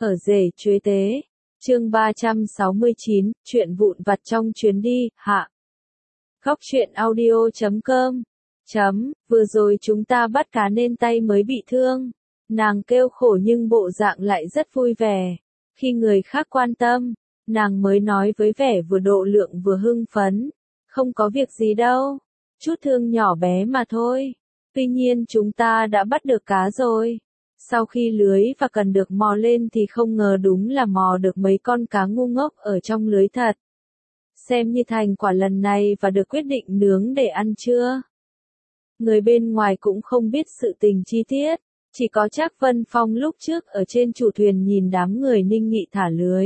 Ở rể chuế tế. Chương 369, chuyện vụn vặt trong chuyến đi, hạ. Góc truyện audio.com. Vừa rồi chúng ta bắt cá nên tay mới bị thương. Nàng kêu khổ nhưng bộ dạng lại rất vui vẻ. Khi người khác quan tâm, nàng mới nói với vẻ vừa độ lượng vừa hưng phấn. Không có việc gì đâu. Chút thương nhỏ bé mà thôi. Tuy nhiên chúng ta đã bắt được cá rồi. Sau khi lưới và cần được mò lên thì không ngờ đúng là mò được mấy con cá ngu ngốc ở trong lưới thật. Xem như thành quả lần này và được quyết định nướng để ăn chưa? Người bên ngoài cũng không biết sự tình chi tiết, chỉ có Trác Vân Phong lúc trước ở trên chủ thuyền nhìn đám người Ninh Nghị thả lưới.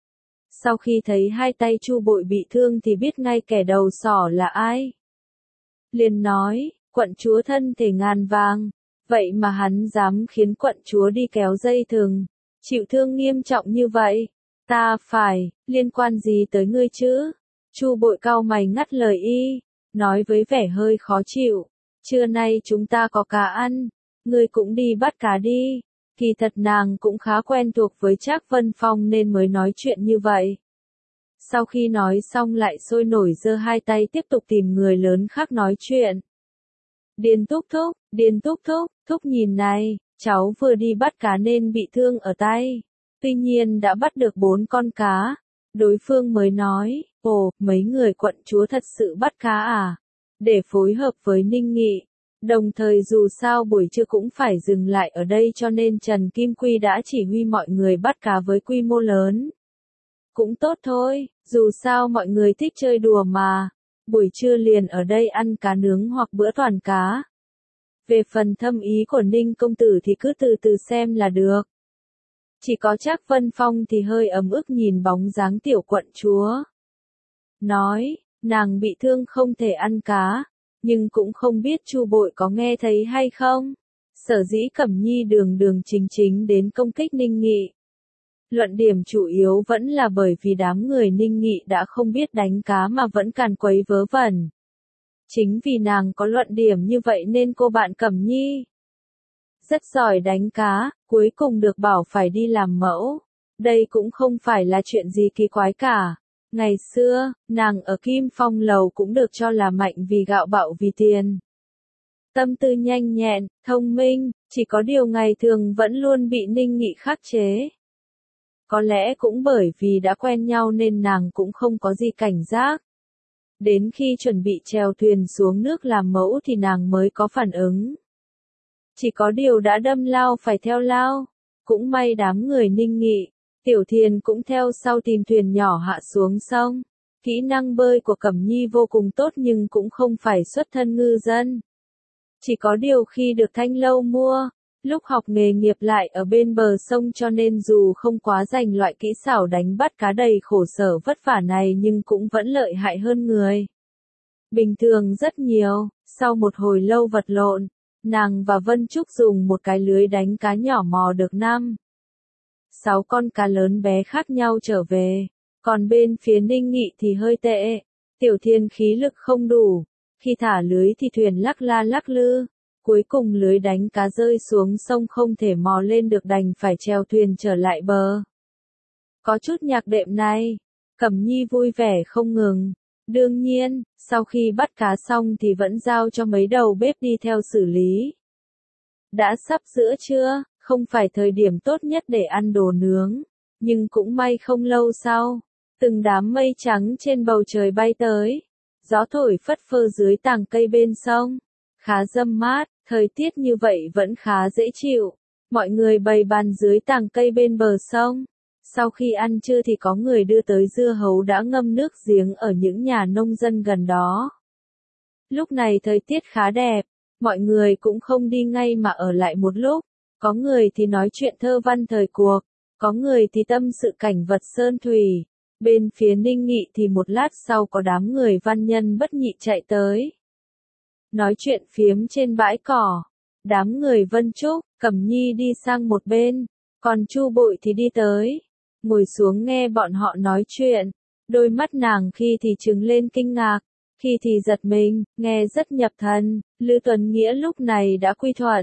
Sau khi thấy hai tay Chu Bội bị thương thì biết ngay kẻ đầu sỏ là ai. Liền nói, quận chúa thân thể ngàn vàng. Vậy mà hắn dám khiến quận chúa đi kéo dây thừng, chịu thương nghiêm trọng như vậy. Ta phải, liên quan gì tới ngươi chứ? Chu Bội cau mày ngắt lời y, nói với vẻ hơi khó chịu. Trưa nay chúng ta có cá ăn, ngươi cũng đi bắt cá đi. Kỳ thật nàng cũng khá quen thuộc với Trác Vân Phong nên mới nói chuyện như vậy. Sau khi nói xong lại sôi nổi giơ hai tay tiếp tục tìm người lớn khác nói chuyện. Điền thúc thúc nhìn này, cháu vừa đi bắt cá nên bị thương ở tay. Tuy nhiên đã bắt được 4 con cá. Đối phương mới nói, ồ, mấy người quận chúa thật sự bắt cá à? Để phối hợp với Ninh Nghị. Đồng thời dù sao buổi trưa cũng phải dừng lại ở đây cho nên Trần Kim Quy đã chỉ huy mọi người bắt cá với quy mô lớn. Cũng tốt thôi, dù sao mọi người thích chơi đùa mà. Buổi trưa liền ở đây ăn cá nướng hoặc bữa toàn cá. Về phần thâm ý của Ninh công tử thì cứ từ từ xem là được. Chỉ có Trác Vân Phong thì hơi ấm ức nhìn bóng dáng tiểu quận chúa. Nói, nàng bị thương không thể ăn cá, nhưng cũng không biết Chu Bội có nghe thấy hay không. Sở dĩ Cẩm Nhi đường đường chính chính đến công kích Ninh Nghị. Luận điểm chủ yếu vẫn là bởi vì đám người Ninh Nghị đã không biết đánh cá mà vẫn càn quấy vớ vẩn. Chính vì nàng có luận điểm như vậy nên cô bạn Cẩm Nhi rất giỏi đánh cá, cuối cùng được bảo phải đi làm mẫu. Đây cũng không phải là chuyện gì kỳ quái cả. Ngày xưa, nàng ở Kim Phong Lầu cũng được cho là mạnh vì gạo bạo vì tiền. Tâm tư nhanh nhẹn, thông minh, chỉ có điều ngày thường vẫn luôn bị Ninh Nghị khắc chế. Có lẽ cũng bởi vì đã quen nhau nên nàng cũng không có gì cảnh giác. Đến khi chuẩn bị chèo thuyền xuống nước làm mẫu thì nàng mới có phản ứng. Chỉ có điều đã đâm lao phải theo lao. Cũng may đám người Ninh Nghị, Tiểu Thiền cũng theo sau tìm thuyền nhỏ hạ xuống sông. Kỹ năng bơi của Cẩm Nhi vô cùng tốt nhưng cũng không phải xuất thân ngư dân. Chỉ có điều khi được Thanh Lâu mua, lúc học nghề nghiệp lại ở bên bờ sông cho nên dù không quá rành loại kỹ xảo đánh bắt cá đầy khổ sở vất vả này nhưng cũng vẫn lợi hại hơn người bình thường rất nhiều. Sau một hồi lâu vật lộn, nàng và Vân Trúc dùng một cái lưới đánh cá nhỏ mò được 6 con cá lớn bé khác nhau trở về. Còn bên phía Ninh Nghị thì hơi tệ. Tiểu Thiên khí lực không đủ. Khi thả lưới thì thuyền lắc la lắc lư. Cuối cùng lưới đánh cá rơi xuống sông không thể mò lên được đành phải chèo thuyền trở lại bờ. Có chút nhạc đệm này, Cẩm Nhi vui vẻ không ngừng. Đương nhiên, sau khi bắt cá xong thì vẫn giao cho mấy đầu bếp đi theo xử lý. Đã sắp giữa trưa, không phải thời điểm tốt nhất để ăn đồ nướng. Nhưng cũng may không lâu sau, từng đám mây trắng trên bầu trời bay tới. Gió thổi phất phơ dưới tàng cây bên sông. Khá râm mát, thời tiết như vậy vẫn khá dễ chịu. Mọi người bày bàn dưới tàng cây bên bờ sông. Sau khi ăn trưa thì có người đưa tới dưa hấu đã ngâm nước giếng ở những nhà nông dân gần đó. Lúc này thời tiết khá đẹp, mọi người cũng không đi ngay mà ở lại một lúc. Có người thì nói chuyện thơ văn thời cuộc, có người thì tâm sự cảnh vật sơn thủy. Bên phía Ninh Nghị thì một lát sau có đám người văn nhân bất nhị chạy tới. Nói chuyện phiếm trên bãi cỏ, đám người Vân Trúc, Cẩm Nhi đi sang một bên, còn Chu Bội thì đi tới, ngồi xuống nghe bọn họ nói chuyện. Đôi mắt nàng khi thì trừng lên kinh ngạc, khi thì giật mình, nghe rất nhập thần. Lư Tuấn Nghĩa lúc này đã quy thuận,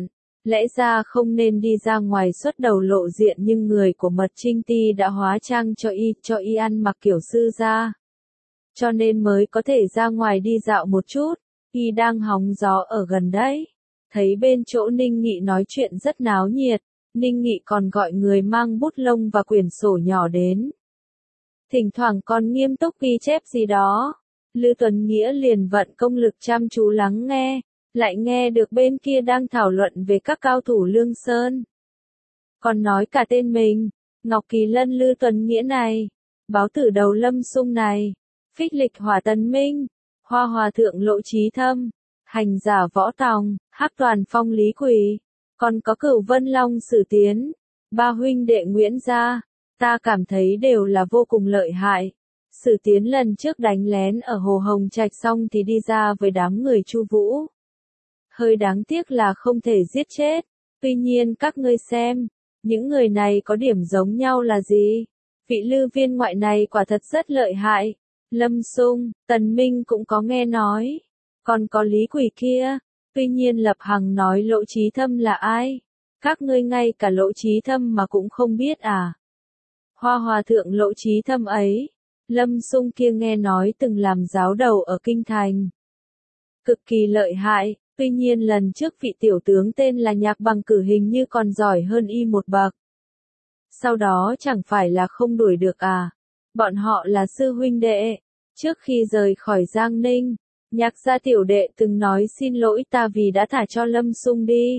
Lẽ ra không nên đi ra ngoài xuất đầu lộ diện nhưng người của Mật Trinh Ti đã hóa trang cho y ăn mặc kiểu sư gia. Cho nên mới có thể ra ngoài đi dạo một chút, y đang hóng gió ở gần đấy. Thấy bên chỗ Ninh Nghị nói chuyện rất náo nhiệt, Ninh Nghị còn gọi người mang bút lông và quyển sổ nhỏ đến. Thỉnh thoảng còn nghiêm túc ghi chép gì đó. Lư Tuấn Nghĩa liền vận công lực chăm chú lắng nghe, lại nghe được bên kia đang thảo luận về các cao thủ Lương Sơn. Còn nói cả tên mình, Ngọc Kỳ Lân Lư Tuấn Nghĩa này, Báo Tử Đầu Lâm Sung này, Phích Lịch Hỏa Tấn Minh, Hoa Hòa Thượng Lộ Chí Thâm, Hành Giả Võ Tòng, Hắc Toàn Phong Lý Quỳ, còn có Cửu Vân Long Sử Tiến, ba huynh đệ Nguyễn gia, ta cảm thấy đều là vô cùng lợi hại. Sử Tiến lần trước đánh lén ở Hồ Hồng Trạch xong thì đi ra với đám người Chu Vũ. Hơi đáng tiếc là không thể giết chết. Tuy nhiên các ngươi xem, những người này có điểm giống nhau là gì? Vị Lư viên ngoại này quả thật rất lợi hại. Lâm Sung, Tần Minh cũng có nghe nói. Còn có Lý Quỳ kia. Tuy nhiên Lập Hằng nói Lộ Chí Thâm là ai? Các ngươi ngay cả Lộ Chí Thâm mà cũng không biết à? Hoa Hòa Thượng Lộ Chí Thâm ấy, Lâm Sung kia nghe nói từng làm giáo đầu ở Kinh Thành. Cực kỳ lợi hại, tuy nhiên lần trước vị tiểu tướng tên là Nhạc Bằng Cử hình như còn giỏi hơn y một bậc. Sau đó chẳng phải là không đuổi được à? Bọn họ là sư huynh đệ. Trước khi rời khỏi Giang Ninh, Nhạc gia tiểu đệ từng nói xin lỗi ta vì đã thả cho Lâm Sung đi.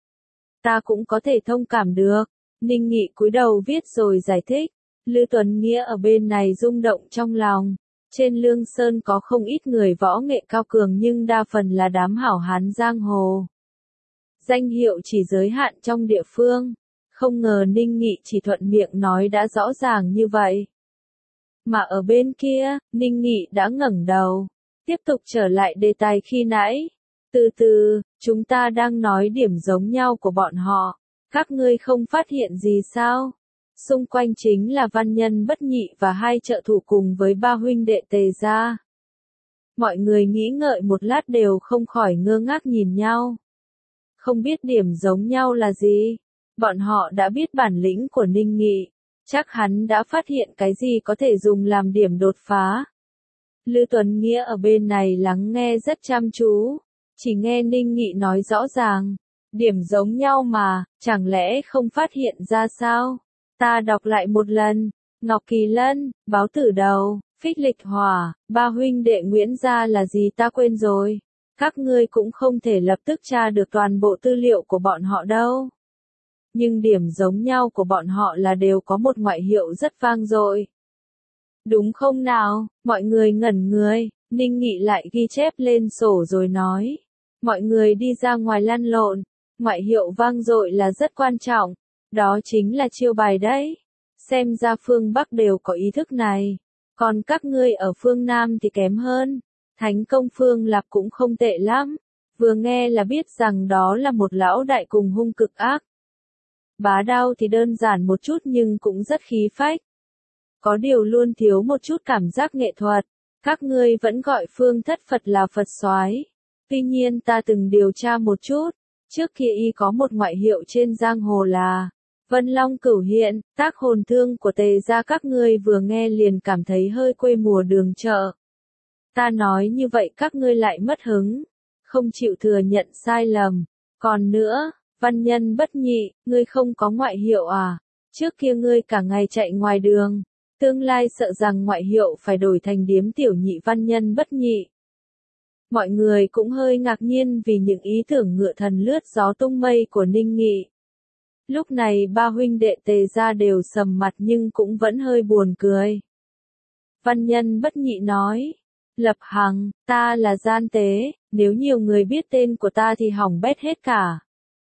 Ta cũng có thể thông cảm được. Ninh Nghị cúi đầu viết rồi giải thích. Lư Tuấn Nghĩa ở bên này rung động trong lòng. Trên Lương Sơn có không ít người võ nghệ cao cường nhưng đa phần là đám hảo hán giang hồ. Danh hiệu chỉ giới hạn trong địa phương. Không ngờ Ninh Nghị chỉ thuận miệng nói đã rõ ràng như vậy. Mà ở bên kia, Ninh Nghị đã ngẩng đầu. Tiếp tục trở lại đề tài khi nãy. Từ từ, chúng ta đang nói điểm giống nhau của bọn họ. Các ngươi không phát hiện gì sao? Xung quanh chính là Văn Nhân Bất Nhị và hai trợ thủ cùng với ba huynh đệ Tề gia. Mọi người nghĩ ngợi một lát đều không khỏi ngơ ngác nhìn nhau. Không biết điểm giống nhau là gì? Bọn họ đã biết bản lĩnh của Ninh Nghị. Chắc hắn đã phát hiện cái gì có thể dùng làm điểm đột phá. Lư Tuấn Nghĩa ở bên này lắng nghe rất chăm chú. Chỉ nghe Ninh Nghị nói rõ ràng. Điểm giống nhau mà, chẳng lẽ không phát hiện ra sao? Ta đọc lại một lần. Ngọc Kỳ Lân, Báo Tử Đầu, Phích Lịch Hỏa, ba huynh đệ Nguyễn gia là gì ta quên rồi. Các ngươi cũng không thể lập tức tra được toàn bộ tư liệu của bọn họ đâu. Nhưng điểm giống nhau của bọn họ là đều có một ngoại hiệu rất vang dội. Đúng không nào? Mọi người ngẩn người. Ninh Nghị lại ghi chép lên sổ rồi nói. Mọi người đi ra ngoài lăn lộn. Ngoại hiệu vang dội là rất quan trọng. Đó chính là chiêu bài đấy. Xem ra phương Bắc đều có ý thức này. Còn các ngươi ở phương Nam thì kém hơn. Thánh công Phương Lạp cũng không tệ lắm. Vừa nghe là biết rằng đó là một lão đại cùng hung cực ác. Bá Đao thì đơn giản một chút nhưng cũng rất khí phách. Có điều luôn thiếu một chút cảm giác nghệ thuật. Các ngươi vẫn gọi Phương Thất Phật là Phật Soái. Tuy nhiên ta từng điều tra một chút. Trước kia y có một ngoại hiệu trên giang hồ là Vân Long Cửu Hiện, tác hồn thương của Tề gia các ngươi vừa nghe liền cảm thấy hơi quê mùa đường chợ. Ta nói như vậy các ngươi lại mất hứng, không chịu thừa nhận sai lầm. Còn nữa, Văn Nhân Bất Nhị, ngươi không có ngoại hiệu à? Trước kia ngươi cả ngày chạy ngoài đường, tương lai sợ rằng ngoại hiệu phải đổi thành Điếm Tiểu Nhị Văn Nhân Bất Nhị. Mọi người cũng hơi ngạc nhiên vì những ý tưởng ngựa thần lướt gió tung mây của Ninh Nghị. Lúc này ba huynh đệ Tề gia đều sầm mặt nhưng cũng vẫn hơi buồn cười. Văn Nhân Bất Nhị nói, Lập Hằng, ta là gian tế, nếu nhiều người biết tên của ta thì hỏng bét hết cả.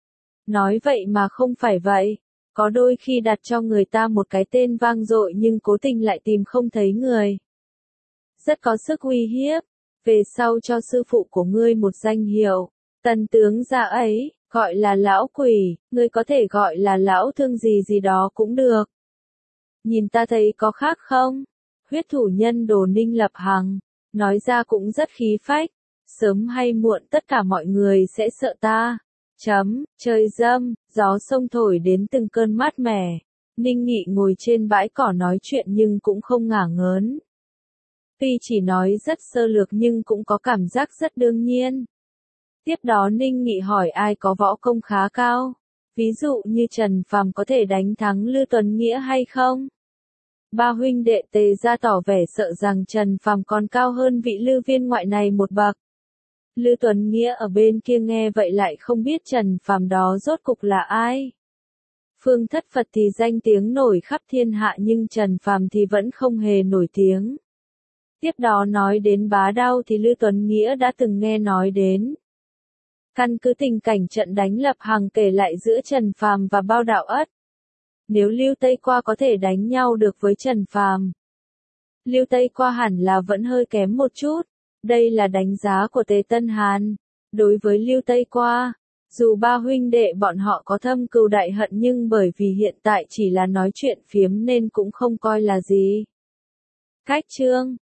Nói vậy mà không phải vậy, có đôi khi đặt cho người ta một cái tên vang dội nhưng cố tình lại tìm không thấy người. Rất có sức uy hiếp, về sau cho sư phụ của ngươi một danh hiệu, tần tướng gia ấy, gọi là lão quỷ, ngươi có thể gọi là lão thương gì gì đó cũng được. Nhìn ta thấy có khác không? Huyết thủ nhân Đồ Ninh Lập Hằng, nói ra cũng rất khí phách, sớm hay muộn tất cả mọi người sẽ sợ ta. Trời dâm, gió sông thổi đến từng cơn mát mẻ. Ninh Nghị ngồi trên bãi cỏ nói chuyện nhưng cũng không ngả ngớn. Tuy chỉ nói rất sơ lược nhưng cũng có cảm giác rất đương nhiên. Tiếp đó Ninh Nghị hỏi ai có võ công khá cao. Ví dụ như Trần Phàm có thể đánh thắng Lư Tuấn Nghĩa hay không? Ba huynh đệ Tề ra tỏ vẻ sợ rằng Trần Phàm còn cao hơn vị Lư viên ngoại này một bậc. Lư Tuấn Nghĩa ở bên kia nghe vậy lại không biết Trần Phàm đó rốt cục là ai. Phương Thất Phật thì danh tiếng nổi khắp thiên hạ nhưng Trần Phàm thì vẫn không hề nổi tiếng. Tiếp đó nói đến Bá Đao thì Lư Tuấn Nghĩa đã từng nghe nói đến. Căn cứ tình cảnh trận đánh Lập Hằng kể lại giữa Trần Phàm và Bao Đạo Ất. Nếu Lưu Tây Qua có thể đánh nhau được với Trần Phàm, Lưu Tây Qua hẳn là vẫn hơi kém một chút. Đây là đánh giá của Tề Tân Hàn. Đối với Lưu Tây Qua, dù ba huynh đệ bọn họ có thâm cừu đại hận nhưng bởi vì hiện tại chỉ là nói chuyện phiếm nên cũng không coi là gì. Cách chương